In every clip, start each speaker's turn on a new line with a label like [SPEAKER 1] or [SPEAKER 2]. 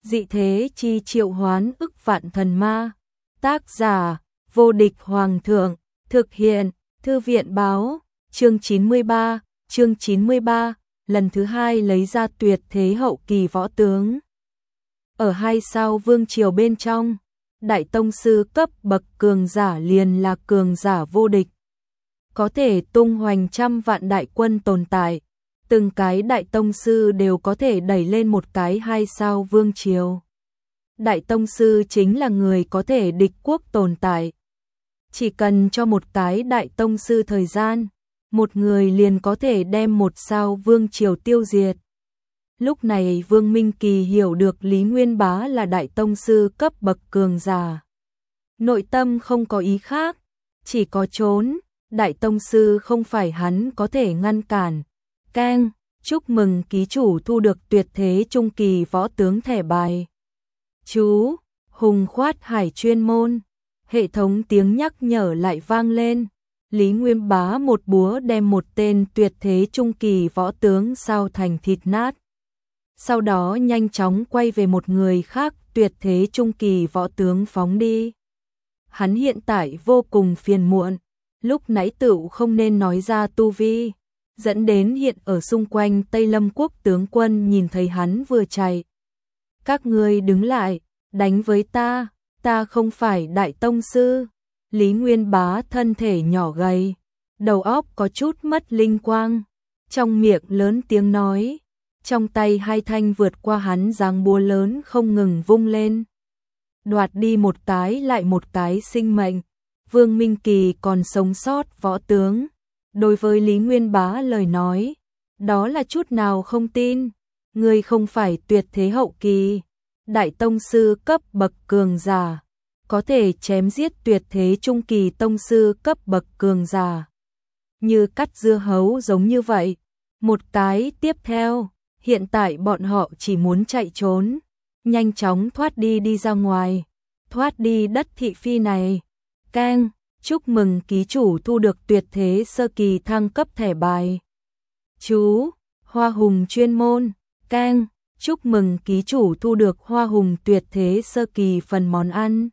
[SPEAKER 1] Dị thế chi triệu hoán ức vạn thần ma. Tác giả: Vô địch hoàng thượng. Thực hiện: Thư viện báo. Chương 93, lần thứ hai lấy ra tuyệt thế hậu kỳ võ tướng. Ở 2 sao vương triều bên trong, đại tông sư cấp bậc cường giả liền là cường giả vô địch. Có thể tung hoành trăm vạn đại quân tồn tại, từng cái đại tông sư đều có thể đẩy lên một cái 2 sao vương triều. Đại tông sư chính là người có thể địch quốc tồn tại. Chỉ cần cho một cái đại tông sư thời gian, một người liền có thể đem 1 sao vương triều tiêu diệt. Lúc này Vương Minh Kỳ hiểu được Lý Nguyên Bá là đại tông sư cấp bậc cường giả. Nội tâm không có ý khác, chỉ có trốn, đại tông sư không phải hắn có thể ngăn cản. Keng, chúc mừng ký chủ thu được tuyệt thế trung kỳ võ tướng thẻ bài. Chú, Hùng Khoát Hải chuyên môn. Hệ thống tiếng nhắc nhở lại vang lên. Lý Nguyên Bá một búa đem một tên tuyệt thế trung kỳ võ tướng sao thành thịt nát. Sau đó nhanh chóng quay về một người khác tuyệt thế trung kỳ võ tướng phóng đi. Hắn hiện tại vô cùng phiền muộn, lúc nãy tựu không nên nói ra tu vi, dẫn đến hiện ở xung quanh Tây Lâm quốc tướng quân nhìn thấy hắn vừa chạy. Các ngươi đứng lại, đánh với ta không phải đại tông sư. Lý Nguyên Bá thân thể nhỏ gầy, đầu óc có chút mất linh quang, trong miệng lớn tiếng nói, trong tay 2 thanh vượt qua hắn giáng búa lớn không ngừng vung lên, đoạt đi một cái lại một cái sinh mệnh. Vương Minh Kỳ còn sống sót võ tướng, đối với Lý Nguyên Bá lời nói, đó là chút nào không tin. Ngươi không phải tuyệt thế hậu kỳ, đại tông sư cấp bậc cường giả, có thể chém giết tuyệt thế trung kỳ tông sư cấp bậc cường giả. Như cắt dưa hấu giống như vậy. Một cái tiếp theo, hiện tại bọn họ chỉ muốn chạy trốn, nhanh chóng thoát đi ra ngoài, thoát đi đất thị phi này. Keng, chúc mừng ký chủ thu được tuyệt thế sơ kỳ thăng cấp thẻ bài. Chú, Hoa Hùng chuyên môn. Keng, chúc mừng ký chủ thu được Hoa Hùng tuyệt thế sơ kỳ phần món ăn.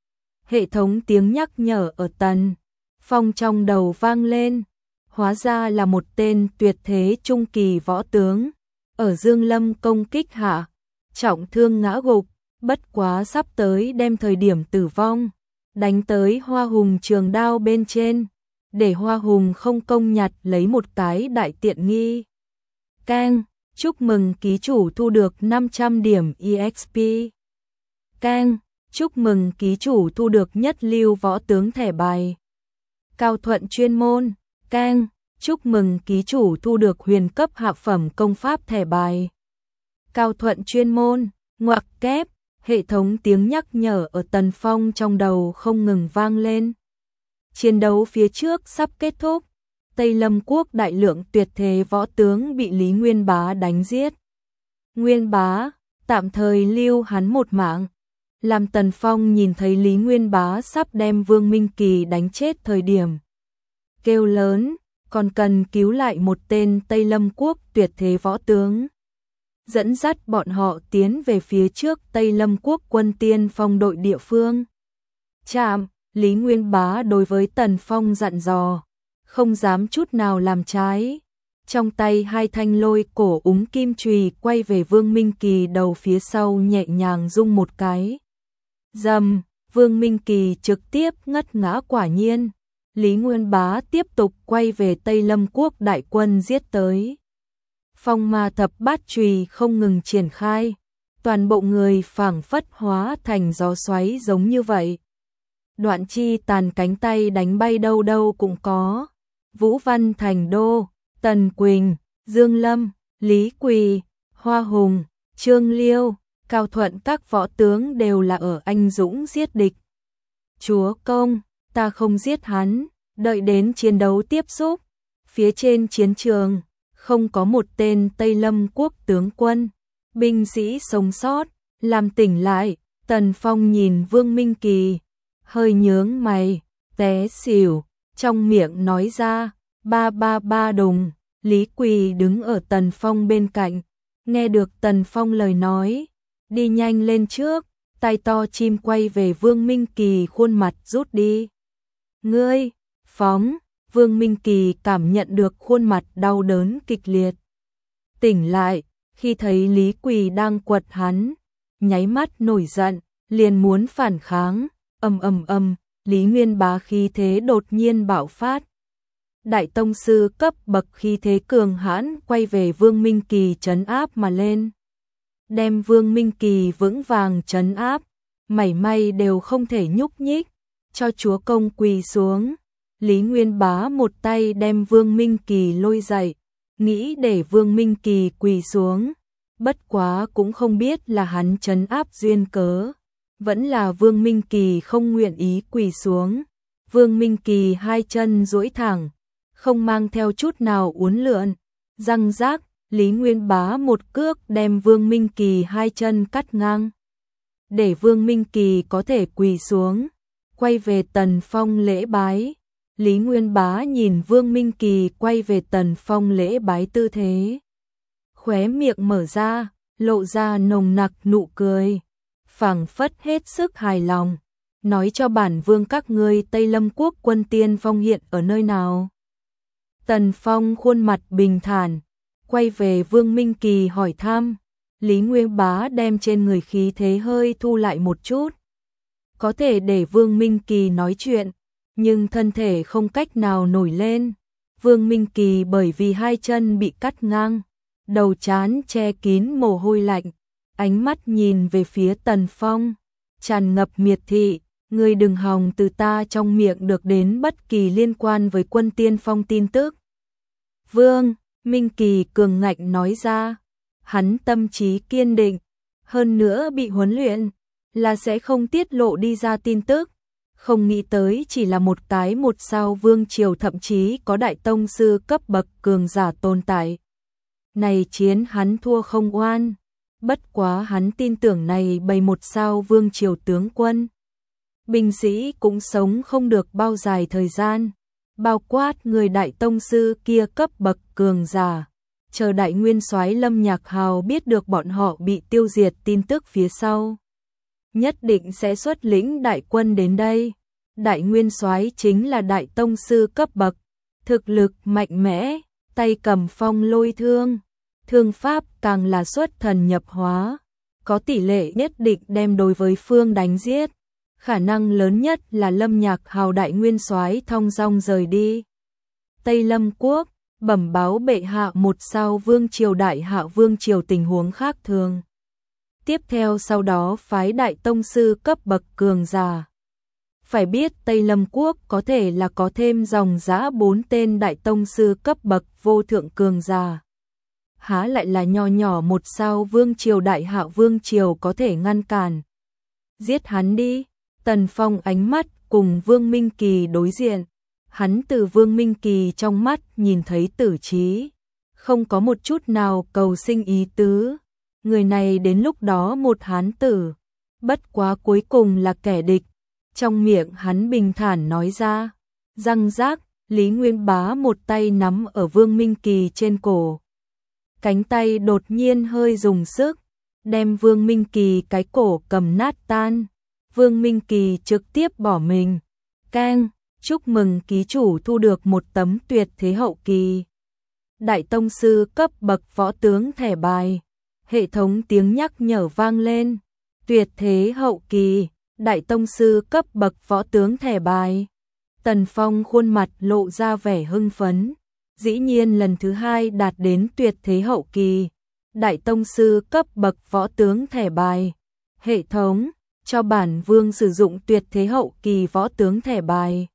[SPEAKER 1] Hệ thống tiếng nhắc nhở ở Tần Phong trong đầu vang lên, hóa ra là một tên tuyệt thế trung kỳ võ tướng, ở Dương Lâm công kích hạ, trọng thương ngã gục, bất quá sắp tới đem thời điểm tử vong, đánh tới Hoa Hùng trường đao bên trên, để Hoa Hùng không công nhặt lấy một cái đại tiện nghi. Keng, chúc mừng ký chủ thu được 500 điểm EXP. Keng, chúc mừng ký chủ thu được nhất lưu võ tướng thẻ bài. Cao Thuận chuyên môn. Keng, chúc mừng ký chủ thu được huyền cấp hạ phẩm công pháp thẻ bài. Cao Thuận chuyên môn. Ngoặc kép, hệ thống tiếng nhắc nhở ở Tần Phong trong đầu không ngừng vang lên. Chiến đấu phía trước sắp kết thúc, Tây Lâm quốc đại lượng tuyệt thế võ tướng bị Lý Nguyên Bá đánh giết. Nguyên Bá, tạm thời lưu hắn một mạng. Làm Tần Phong nhìn thấy Lý Nguyên Bá sắp đem Vương Minh Kỳ đánh chết thời điểm, kêu lớn, còn cần cứu lại một tên Tây Lâm quốc tuyệt thế võ tướng. Dẫn dắt bọn họ tiến về phía trước Tây Lâm quốc quân tiên phong đội địa phương. Chạm, Lý Nguyên Bá đối với Tần Phong dặn dò, không dám chút nào làm trái. Trong tay 2 thanh lôi cổ úng kim chùy quay về Vương Minh Kỳ đầu phía sau nhẹ nhàng rung một cái. Dầm, Vương Minh Kỳ trực tiếp ngất ngã quả nhiên. Lý Nguyên Bá tiếp tục quay về Tây Lâm quốc đại quân giết tới. Phong ma thập bát chùy không ngừng triển khai, toàn bộ người phảng phất hóa thành gió xoáy giống như vậy. Đoạn chi tàn cánh tay đánh bay đâu đâu cũng có. Vũ Văn Thành Đô, Tần Quỳnh, Dương Lâm, Lý Quỳ, Hoa Hùng, Trương Liêu, Cao Thuận các võ tướng đều là ở anh dũng giết địch. Chúa công, ta không giết hắn, đợi đến chiến đấu tiếp xúc. Phía trên chiến trường, không có một tên Tây Lâm quốc tướng quân, binh sĩ sống sót, làm tỉnh lại. Tần Phong nhìn Vương Minh Kỳ, hơi nhướng mày, té xỉu, trong miệng nói ra, ba đùng. Lý Quỳ đứng ở Tần Phong bên cạnh, nghe được Tần Phong lời nói, đi nhanh lên trước, tai to chim quay về Vương Minh Kỳ khuôn mặt rút đi. Ngươi, phóng, Vương Minh Kỳ cảm nhận được khuôn mặt đau đớn kịch liệt. Tỉnh lại, khi thấy Lý Quỳ đang quật hắn, nháy mắt nổi giận, liền muốn phản kháng, Lý Nguyên Bá khí thế đột nhiên bạo phát. Đại tông sư cấp bậc khí thế cường hãn quay về Vương Minh Kỳ trấn áp mà lên. Đem Vương Minh Kỳ vững vàng trấn áp, mảy may đều không thể nhúc nhích, cho chúa công quỳ xuống. Lý Nguyên Bá một tay đem Vương Minh Kỳ lôi dậy, nghĩ để Vương Minh Kỳ quỳ xuống, bất quá cũng không biết là hắn trấn áp duyên cớ, vẫn là Vương Minh Kỳ không nguyện ý quỳ xuống. Vương Minh Kỳ hai chân duỗi thẳng, không mang theo chút nào uốn lượn, răng rác, Lý Nguyên Bá một cước đem Vương Minh Kỳ hai chân cắt ngang. Để Vương Minh Kỳ có thể quỳ xuống, quay về Tần Phong lễ bái. Lý Nguyên Bá nhìn Vương Minh Kỳ quay về Tần Phong lễ bái tư thế, khóe miệng mở ra, lộ ra nồng nặc nụ cười, phảng phất hết sức hài lòng, nói cho bản vương các ngươi Tây Lâm quốc quân tiên phong hiện ở nơi nào. Tần Phong khuôn mặt bình thản, quay về Vương Minh Kỳ hỏi thăm. Lý Nguyên Bá đem trên người khí thế hơi thu lại một chút, có thể để Vương Minh Kỳ nói chuyện, nhưng thân thể không cách nào nổi lên. Vương Minh Kỳ bởi vì hai chân bị cắt ngang, đầu trán che kín mồ hôi lạnh, ánh mắt nhìn về phía Tần Phong, tràn ngập miệt thị, ngươi đừng hòng từ ta trong miệng được đến bất kỳ liên quan với quân tiên phong tin tức. Vương Minh Kỳ cường ngạnh nói ra, hắn tâm trí kiên định, hơn nữa bị huấn luyện, là sẽ không tiết lộ đi ra tin tức. Không nghĩ tới chỉ là một cái một sao vương triều thậm chí có đại tông sư cấp bậc cường giả tồn tại. Này chiến hắn thua không oan, bất quá hắn tin tưởng này bày một sao vương triều tướng quân. Binh sĩ cũng sống không được bao dài thời gian, bao quát người đại tông sư kia cấp bậc cường giả. Chờ đại nguyên soái Lâm Nhạc Hào biết được bọn họ bị tiêu diệt tin tức phía sau, nhất định sẽ xuất lĩnh đại quân đến đây. Đại nguyên soái chính là đại tông sư cấp bậc, thực lực mạnh mẽ, tay cầm phong lôi thương, thương pháp càng là xuất thần nhập hóa, có tỷ lệ nhất định đem đối với phương đánh giết. Khả năng lớn nhất là Lâm Nhạc Hào đại nguyên soái thong dong rời đi Tây Lâm quốc, bẩm báo bệ hạ một sao vương triều đại hạ vương triều tình huống khác thường. Tiếp theo sau đó phái đại tông sư cấp bậc cường giả. Phải biết Tây Lâm quốc có thể là có thêm dòng dã 4 tên đại tông sư cấp bậc vô thượng cường giả. Há lại là nho nhỏ một sao vương triều đại hạ vương triều có thể ngăn cản. Giết hắn đi. Tần Phong ánh mắt cùng Vương Minh Kỳ đối diện. Hắn từ Vương Minh Kỳ trong mắt nhìn thấy tử trí, không có một chút nào cầu sinh ý tứ. Người này đến lúc đó một hán tử, bất quá cuối cùng là kẻ địch. Trong miệng hắn bình thản nói ra, răng rác, Lý Nguyên Bá một tay nắm ở Vương Minh Kỳ trên cổ. Cánh tay đột nhiên hơi dùng sức, đem Vương Minh Kỳ cái cổ cầm nát tan. Vương Minh Kỳ trực tiếp bỏ mình. Keng, chúc mừng ký chủ thu được một tấm tuyệt thế hậu kỳ đại tông sư cấp bậc võ tướng thẻ bài. Hệ thống tiếng nhắc nhở vang lên. Tuyệt thế hậu kỳ đại tông sư cấp bậc võ tướng thẻ bài. Tần Phong khuôn mặt lộ ra vẻ hưng phấn. Dĩ nhiên lần thứ hai đạt đến tuyệt thế hậu kỳ đại tông sư cấp bậc võ tướng thẻ bài. Hệ thống cho bản vương sử dụng tuyệt thế hậu kỳ võ tướng thẻ bài.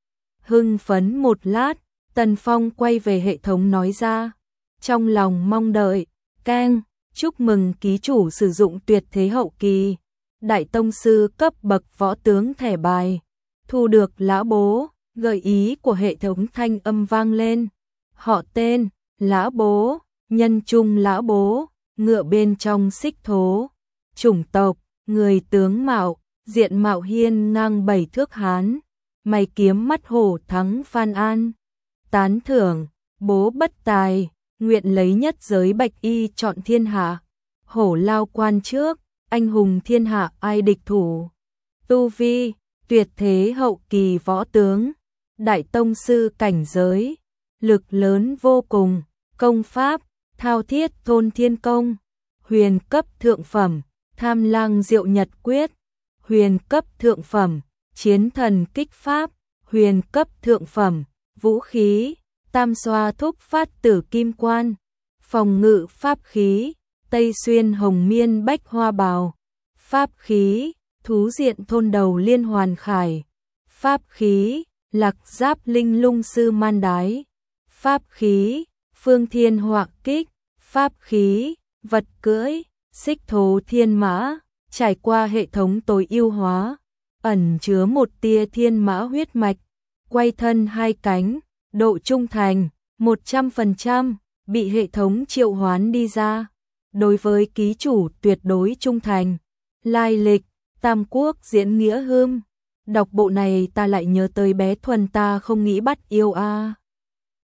[SPEAKER 1] Hưng phấn một lát, Tần Phong quay về hệ thống nói ra, trong lòng mong đợi. Keng, chúc mừng ký chủ sử dụng tuyệt thế hậu kỳ đại tông sư cấp bậc võ tướng thẻ bài. Thu được Lã Bố. Gợi ý của hệ thống thanh âm vang lên. Họ tên, Lã Bố, nhân trung Lã Bố, ngựa bên trong xích thố. Chủng tộc, người tướng mạo, diện mạo hiên ngang 7 thước hán, mày kiếm mắt hổ thắng Phan An. Tán thưởng, bố bất tài, nguyện lấy nhất giới bạch y chọn thiên hạ. Hổ lao quan trước, anh hùng thiên hạ ai địch thủ. Tu vi, tuyệt thế hậu kỳ võ tướng, đại tông sư cảnh giới, lực lớn vô cùng, công pháp, thao thiết thôn thiên công, huyền cấp thượng phẩm, tham lang diệu nhật quyết, huyền cấp thượng phẩm, chiến thần kích pháp, huyền cấp thượng phẩm, vũ khí, tam xoa thúc phát tử kim quan, phòng ngự pháp khí, tây xuyên hồng miên bách hoa bào, pháp khí, thú diện thôn đầu liên hoàn khải, pháp khí, lạc giáp linh lung sư man đái, pháp khí, phương thiên họa kích, pháp khí, vật cưỡi, xích thố thiên mã, trải qua hệ thống tối ưu hóa, ẩn chứa một tia thiên mã huyết mạch, quay thân hai cánh, độ trung thành 100%, bị hệ thống triệu hoán đi ra. Đối với ký chủ tuyệt đối trung thành. Lai lịch, Tam Quốc diễn nghĩa hương. Đọc bộ này ta lại nhớ tới bé Thuần ta không nghĩ bắt yêu a.